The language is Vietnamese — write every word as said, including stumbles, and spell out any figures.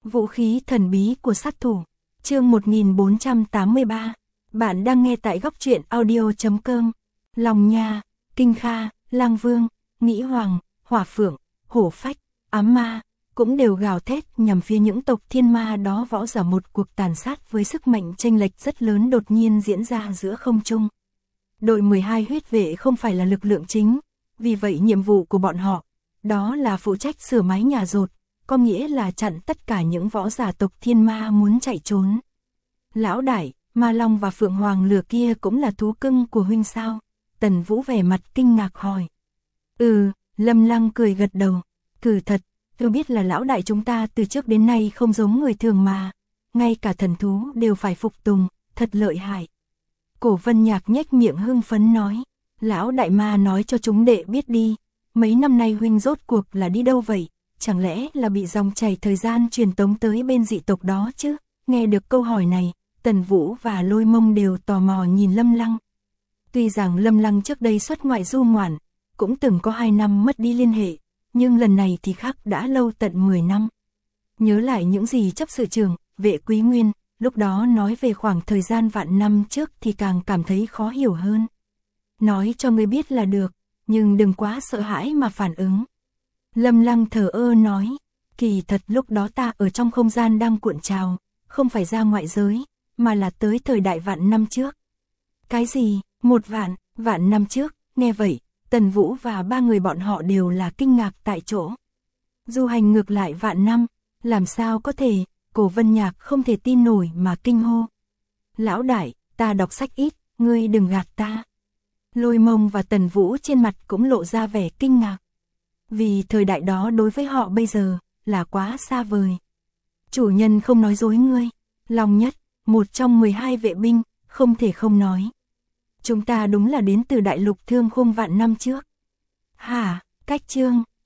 Vũ khí thần bí của sát thủ. Chương một nghìn bốn trăm tám mươi ba. Bạn đang nghe tại góc truyện audio chấm com. Long Nha, Kinh Kha, Lang Vương, Nghĩ Hoàng, Hỏa Phượng, Hổ Phách, Ám Ma cũng đều gào thét nhằm phía những tộc thiên ma đó võ giả. Một cuộc tàn sát với sức mạnh chênh lệch rất lớn đột nhiên diễn ra giữa không trung. Đội mười hai huyết vệ không phải là lực lượng chính, vì vậy nhiệm vụ của bọn họ đó là phụ trách sửa mái nhà dột, có nghĩa là chặn tất cả những võ giả tộc thiên ma muốn chạy trốn. Lão đại, Ma Long và Phượng Hoàng lửa kia cũng là thú cưng của huynh sao? Tần Vũ vẻ mặt kinh ngạc hỏi. Ừ, Lâm Lăng cười gật đầu. Cử thật, tôi biết là lão đại chúng ta từ trước đến nay không giống người thường mà. Ngay cả thần thú đều phải phục tùng, thật lợi hại. Cổ Vân Nhạc nhếch miệng hưng phấn nói. Lão đại ma nói cho chúng đệ biết đi. Mấy năm nay huynh rốt cuộc là đi đâu vậy? Chẳng lẽ là bị dòng chảy thời gian truyền tống tới bên dị tộc đó chứ? Nghe được câu hỏi này, Tần Vũ và Lôi Mông đều tò mò nhìn Lâm Lăng. Tuy rằng Lâm Lăng trước đây xuất ngoại du ngoạn, cũng từng có hai năm mất đi liên hệ, nhưng lần này thì khác, đã lâu tận mười năm. Nhớ lại những gì chấp sự trưởng, Vệ Quý Nguyên, lúc đó nói về khoảng thời gian vạn năm trước thì càng cảm thấy khó hiểu hơn. Nói cho ngươi biết là được, nhưng đừng quá sợ hãi mà phản ứng. Lâm Lăng thờ ơ nói, kỳ thật lúc đó ta ở trong không gian đang cuộn trào, không phải ra ngoại giới, mà là tới thời đại vạn năm trước. Cái gì, một vạn, vạn năm trước, nghe vậy, Tần Vũ và ba người bọn họ đều là kinh ngạc tại chỗ. Du hành ngược lại vạn năm, làm sao có thể? Cổ Vân Nhạc không thể tin nổi mà kinh hô. Lão đại, ta đọc sách ít, ngươi đừng gạt ta. Lôi Mông và Tần Vũ trên mặt cũng lộ ra vẻ kinh ngạc. Vì thời đại đó đối với họ bây giờ là quá xa vời. Chủ nhân không nói dối ngươi. Long Nhất, một trong mười hai vệ binh, không thể không nói. Chúng ta đúng là đến từ đại lục Thương Khung vạn năm trước. Hả, cách chương.